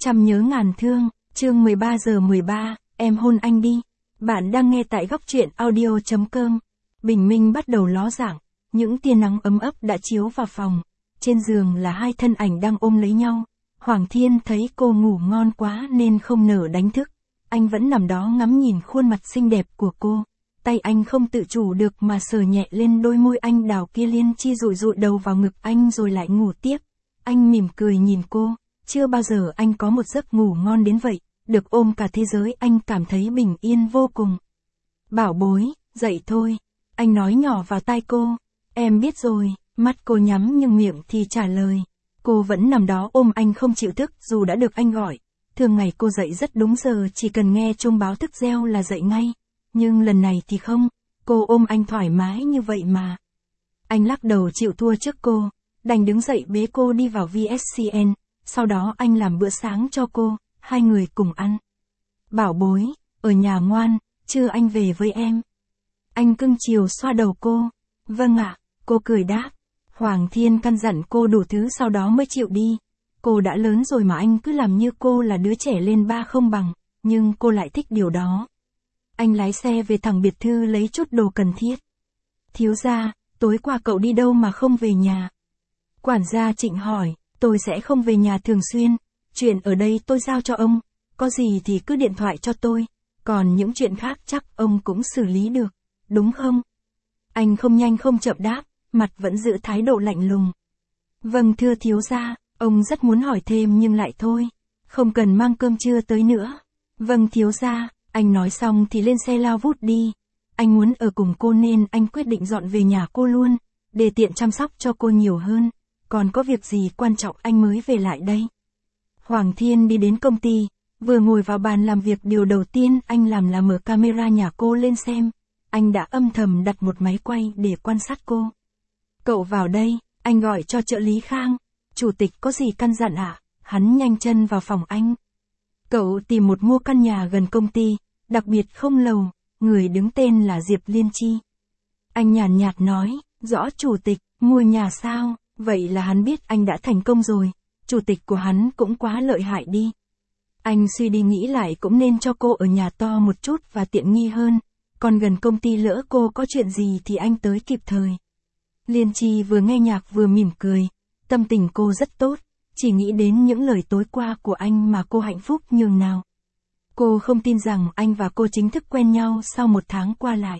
Trăm nhớ ngàn thương, chương 13:13, em hôn anh đi. Bạn đang nghe tại góc truyện audio.com. Bình minh bắt đầu ló dạng, những tia nắng ấm ấp đã chiếu vào phòng. Trên giường là hai thân ảnh đang ôm lấy nhau. Hoàng Thiên thấy cô ngủ ngon quá nên không nỡ đánh thức. Anh vẫn nằm đó ngắm nhìn khuôn mặt xinh đẹp của cô. Tay anh không tự chủ được mà sờ nhẹ lên đôi môi anh đào kia. Liên Chi dụi dụi đầu vào ngực anh rồi lại ngủ tiếp. Anh mỉm cười nhìn cô. Chưa bao giờ anh có một giấc ngủ ngon đến vậy, được ôm cả thế giới anh cảm thấy bình yên vô cùng. Bảo bối, dậy thôi. Anh nói nhỏ vào tai cô. Em biết rồi, mắt cô nhắm nhưng miệng thì trả lời. Cô vẫn nằm đó ôm anh không chịu thức dù đã được anh gọi. Thường ngày cô dậy rất đúng giờ, chỉ cần nghe chuông báo thức reo là dậy ngay. Nhưng lần này thì không, cô ôm anh thoải mái như vậy mà. Anh lắc đầu chịu thua trước cô, đành đứng dậy bế cô đi vào VSCN. Sau đó anh làm bữa sáng cho cô, hai người cùng ăn. Bảo bối, ở nhà ngoan, trưa anh về với em. Anh cưng chiều xoa đầu cô. Vâng ạ, cô cười đáp. Hoàng Thiên căn dặn cô đủ thứ sau đó mới chịu đi. Cô đã lớn rồi mà anh cứ làm như cô là đứa trẻ lên ba không bằng, nhưng cô lại thích điều đó. Anh lái xe về thẳng biệt thự lấy chút đồ cần thiết. Thiếu gia, tối qua cậu đi đâu mà không về nhà? Quản gia Trịnh hỏi. Tôi sẽ không về nhà thường xuyên, chuyện ở đây tôi giao cho ông, có gì thì cứ điện thoại cho tôi, còn những chuyện khác chắc ông cũng xử lý được, đúng không? Anh không nhanh không chậm đáp, mặt vẫn giữ thái độ lạnh lùng. Vâng thưa thiếu gia, ông rất muốn hỏi thêm nhưng lại thôi, không cần mang cơm trưa tới nữa. Vâng thiếu gia, anh nói xong thì lên xe lao vút đi. Anh muốn ở cùng cô nên anh quyết định dọn về nhà cô luôn, để tiện chăm sóc cho cô nhiều hơn. Còn có việc gì quan trọng anh mới về lại đây. Hoàng Thiên đi đến công ty, vừa ngồi vào bàn làm việc điều đầu tiên anh làm là mở camera nhà cô lên xem. Anh đã âm thầm đặt một máy quay để quan sát cô. Cậu vào đây, anh gọi cho trợ lý Khang. Chủ tịch có gì căn dặn ạ? Hắn nhanh chân vào phòng anh. Cậu tìm một mua căn nhà gần công ty, đặc biệt không lầu, người đứng tên là Diệp Liên Chi. Anh nhàn nhạt nói, rõ chủ tịch, mua nhà sao? Vậy là hắn biết anh đã thành công rồi, chủ tịch của hắn cũng quá lợi hại đi. Anh suy đi nghĩ lại cũng nên cho cô ở nhà to một chút và tiện nghi hơn, còn gần công ty lỡ cô có chuyện gì thì anh tới kịp thời. Liên Chi vừa nghe nhạc vừa mỉm cười, tâm tình cô rất tốt, chỉ nghĩ đến những lời tối qua của anh mà cô hạnh phúc nhường nào. Cô không tin rằng anh và cô chính thức quen nhau sau một tháng qua lại.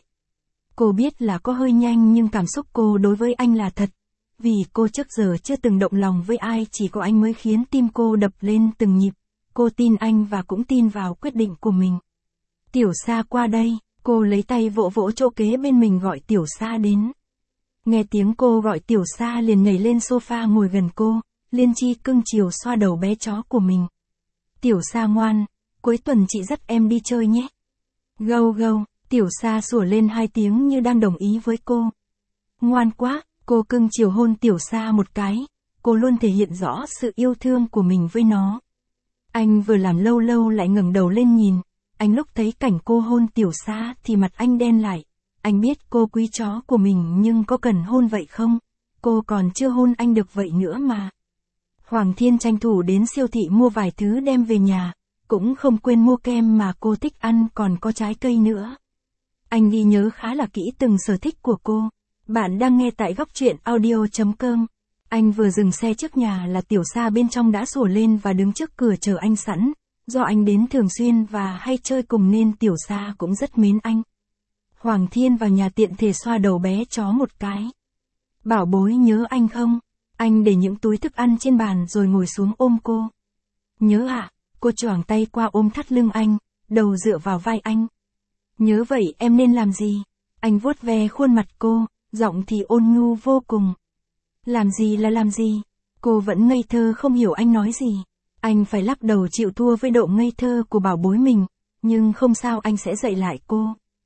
Cô biết là có hơi nhanh nhưng cảm xúc cô đối với anh là thật. Vì cô trước giờ chưa từng động lòng với ai, chỉ có anh mới khiến tim cô đập lên từng nhịp. Cô tin anh và cũng tin vào quyết định của mình. Tiểu Sa qua đây, cô lấy tay vỗ vỗ chỗ kế bên mình gọi Tiểu Sa đến. Nghe tiếng cô gọi Tiểu Sa liền nhảy lên sofa ngồi gần cô, Liên Chi cưng chiều xoa đầu bé chó của mình. Tiểu Sa ngoan, cuối tuần chị dắt em đi chơi nhé. Gâu gâu, Tiểu Sa sủa lên hai tiếng như đang đồng ý với cô. Ngoan quá. Cô cưng chiều hôn Tiểu Sa một cái, cô luôn thể hiện rõ sự yêu thương của mình với nó. Anh vừa làm lâu lâu lại ngẩng đầu lên nhìn, anh lúc thấy cảnh cô hôn Tiểu Sa thì mặt anh đen lại. Anh biết cô quý chó của mình nhưng có cần hôn vậy không? Cô còn chưa hôn anh được vậy nữa mà. Hoàng Thiên tranh thủ đến siêu thị mua vài thứ đem về nhà, cũng không quên mua kem mà cô thích ăn còn có trái cây nữa. Anh ghi nhớ khá là kỹ từng sở thích của cô. Bạn đang nghe tại góc truyện audio.com. Anh vừa dừng xe trước nhà là Tiểu Sa bên trong đã sủa lên và đứng trước cửa chờ anh sẵn. Do anh đến thường xuyên và hay chơi cùng nên Tiểu Sa cũng rất mến anh. Hoàng Thiên vào nhà tiện thể xoa đầu bé chó một cái. Bảo bối nhớ anh không? Anh để những túi thức ăn trên bàn rồi ngồi xuống ôm cô. Nhớ ạ, cô choàng tay qua ôm thắt lưng anh, đầu dựa vào vai anh. Nhớ vậy em nên làm gì? Anh vuốt ve khuôn mặt cô. Giọng thì ôn nhu vô cùng. Làm gì là làm gì? Cô vẫn ngây thơ không hiểu anh nói gì. Anh phải lắc đầu chịu thua với độ ngây thơ của bảo bối mình. Nhưng không sao, anh sẽ dạy lại cô.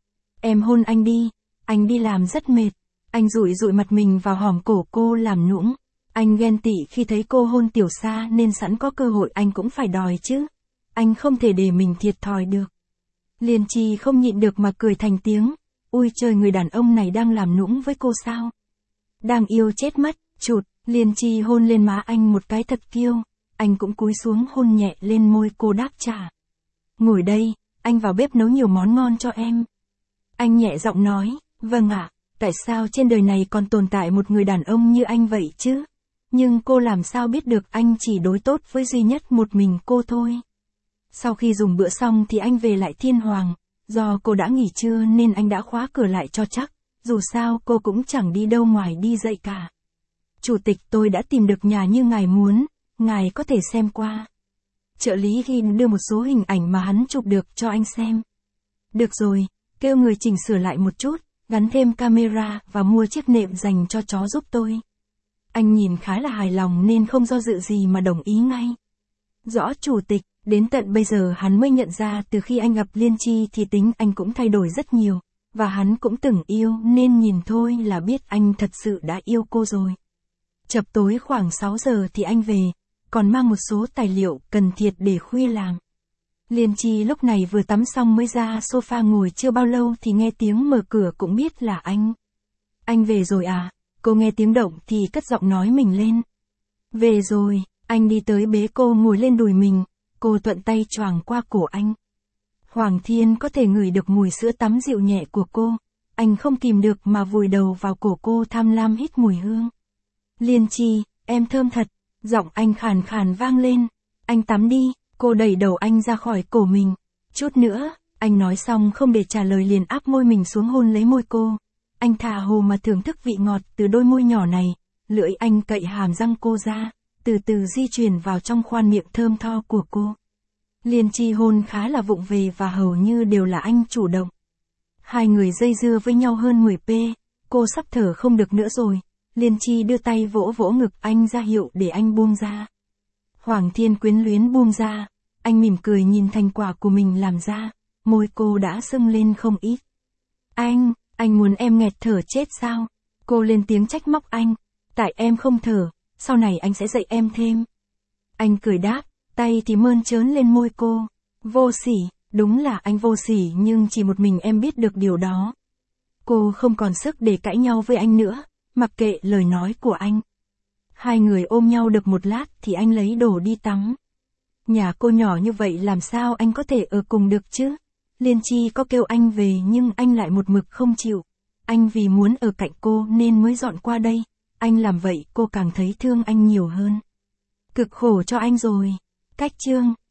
Em hôn anh đi. Anh đi làm rất mệt. Anh dụi dụi mặt mình vào hòm cổ cô làm nũng. Anh ghen tị khi thấy cô hôn Tiểu Sa nên sẵn có cơ hội anh cũng phải đòi chứ. Anh không thể để mình thiệt thòi được. Liên Chi không nhịn được mà cười thành tiếng. Ui trời, người đàn ông này đang làm nũng với cô sao? Đang yêu chết mất, chụt, Liên Chi hôn lên má anh một cái thật kiêu. anh cũng cúi xuống hôn nhẹ lên môi cô đáp trả. Ngồi đây, anh vào bếp nấu nhiều món ngon cho em. Anh nhẹ giọng nói, vâng ạ, tại sao trên đời này còn tồn tại một người đàn ông như anh vậy chứ? Nhưng cô làm sao biết được anh chỉ đối tốt với duy nhất một mình cô thôi. Sau khi dùng bữa xong thì anh về lại Thiên Hoàng, do cô đã nghỉ trưa nên anh đã khóa cửa lại cho chắc, dù sao cô cũng chẳng đi đâu ngoài đi dạy cả. Chủ tịch, tôi đã tìm được nhà như ngài muốn, ngài có thể xem qua. Trợ lý ghi đưa một số hình ảnh mà hắn chụp được cho anh xem. Được rồi, kêu người chỉnh sửa lại một chút, gắn thêm camera và mua chiếc nệm dành cho chó giúp tôi. Anh nhìn khá là hài lòng nên không do dự gì mà đồng ý ngay. Rõ chủ tịch, đến tận bây giờ hắn mới nhận ra từ khi anh gặp Liên Chi thì tính anh cũng thay đổi rất nhiều, và hắn cũng từng yêu nên nhìn thôi là biết anh thật sự đã yêu cô rồi. Chập tối khoảng 6 giờ thì anh về, còn mang một số tài liệu cần thiết để khuya làm. Liên Chi lúc này vừa tắm xong mới ra sofa ngồi chưa bao lâu thì nghe tiếng mở cửa cũng biết là anh. Anh về rồi à? Cô nghe tiếng động thì cất giọng nói mình lên. Về rồi, anh đi tới bế cô ngồi lên đùi mình, cô thuận tay choàng qua cổ anh. Hoàng Thiên có thể ngửi được mùi sữa tắm dịu nhẹ của cô, anh không kìm được mà vùi đầu vào cổ cô tham lam hít mùi hương. Liên Chi, em thơm thật, giọng anh khàn khàn vang lên. Anh tắm đi, cô đẩy đầu anh ra khỏi cổ mình. Chút nữa, anh nói xong không để trả lời liền áp môi mình xuống hôn lấy môi cô. Anh thả hồ mà thưởng thức vị ngọt từ đôi môi nhỏ này, lưỡi anh cậy hàm răng cô ra, từ từ di chuyển vào trong khoang miệng thơm tho của cô. Liên Chi hôn khá là vụng về và hầu như đều là anh chủ động. Hai người dây dưa với nhau hơn 10p, cô sắp thở không được nữa rồi. Liên Chi đưa tay vỗ vỗ ngực anh ra hiệu để anh buông ra. Hoàng Thiên quyến luyến buông ra, anh mỉm cười nhìn thành quả của mình làm ra, môi cô đã sưng lên không ít. Anh muốn em nghẹt thở chết sao? Cô lên tiếng trách móc anh, tại em không thở, sau này anh sẽ dạy em thêm. Anh cười đáp, tay thì mơn trớn lên môi cô. Vô sỉ, đúng là anh vô sỉ nhưng chỉ một mình em biết được điều đó. Cô không còn sức để cãi nhau với anh nữa, mặc kệ lời nói của anh. Hai người ôm nhau được một lát thì anh lấy đồ đi tắm. Nhà cô nhỏ như vậy làm sao anh có thể ở cùng được chứ? Liên Chi có kêu anh về nhưng anh lại một mực không chịu. Anh vì muốn ở cạnh cô nên mới dọn qua đây. Anh làm vậy cô càng thấy thương anh nhiều hơn. Cực khổ cho anh rồi. Cách chương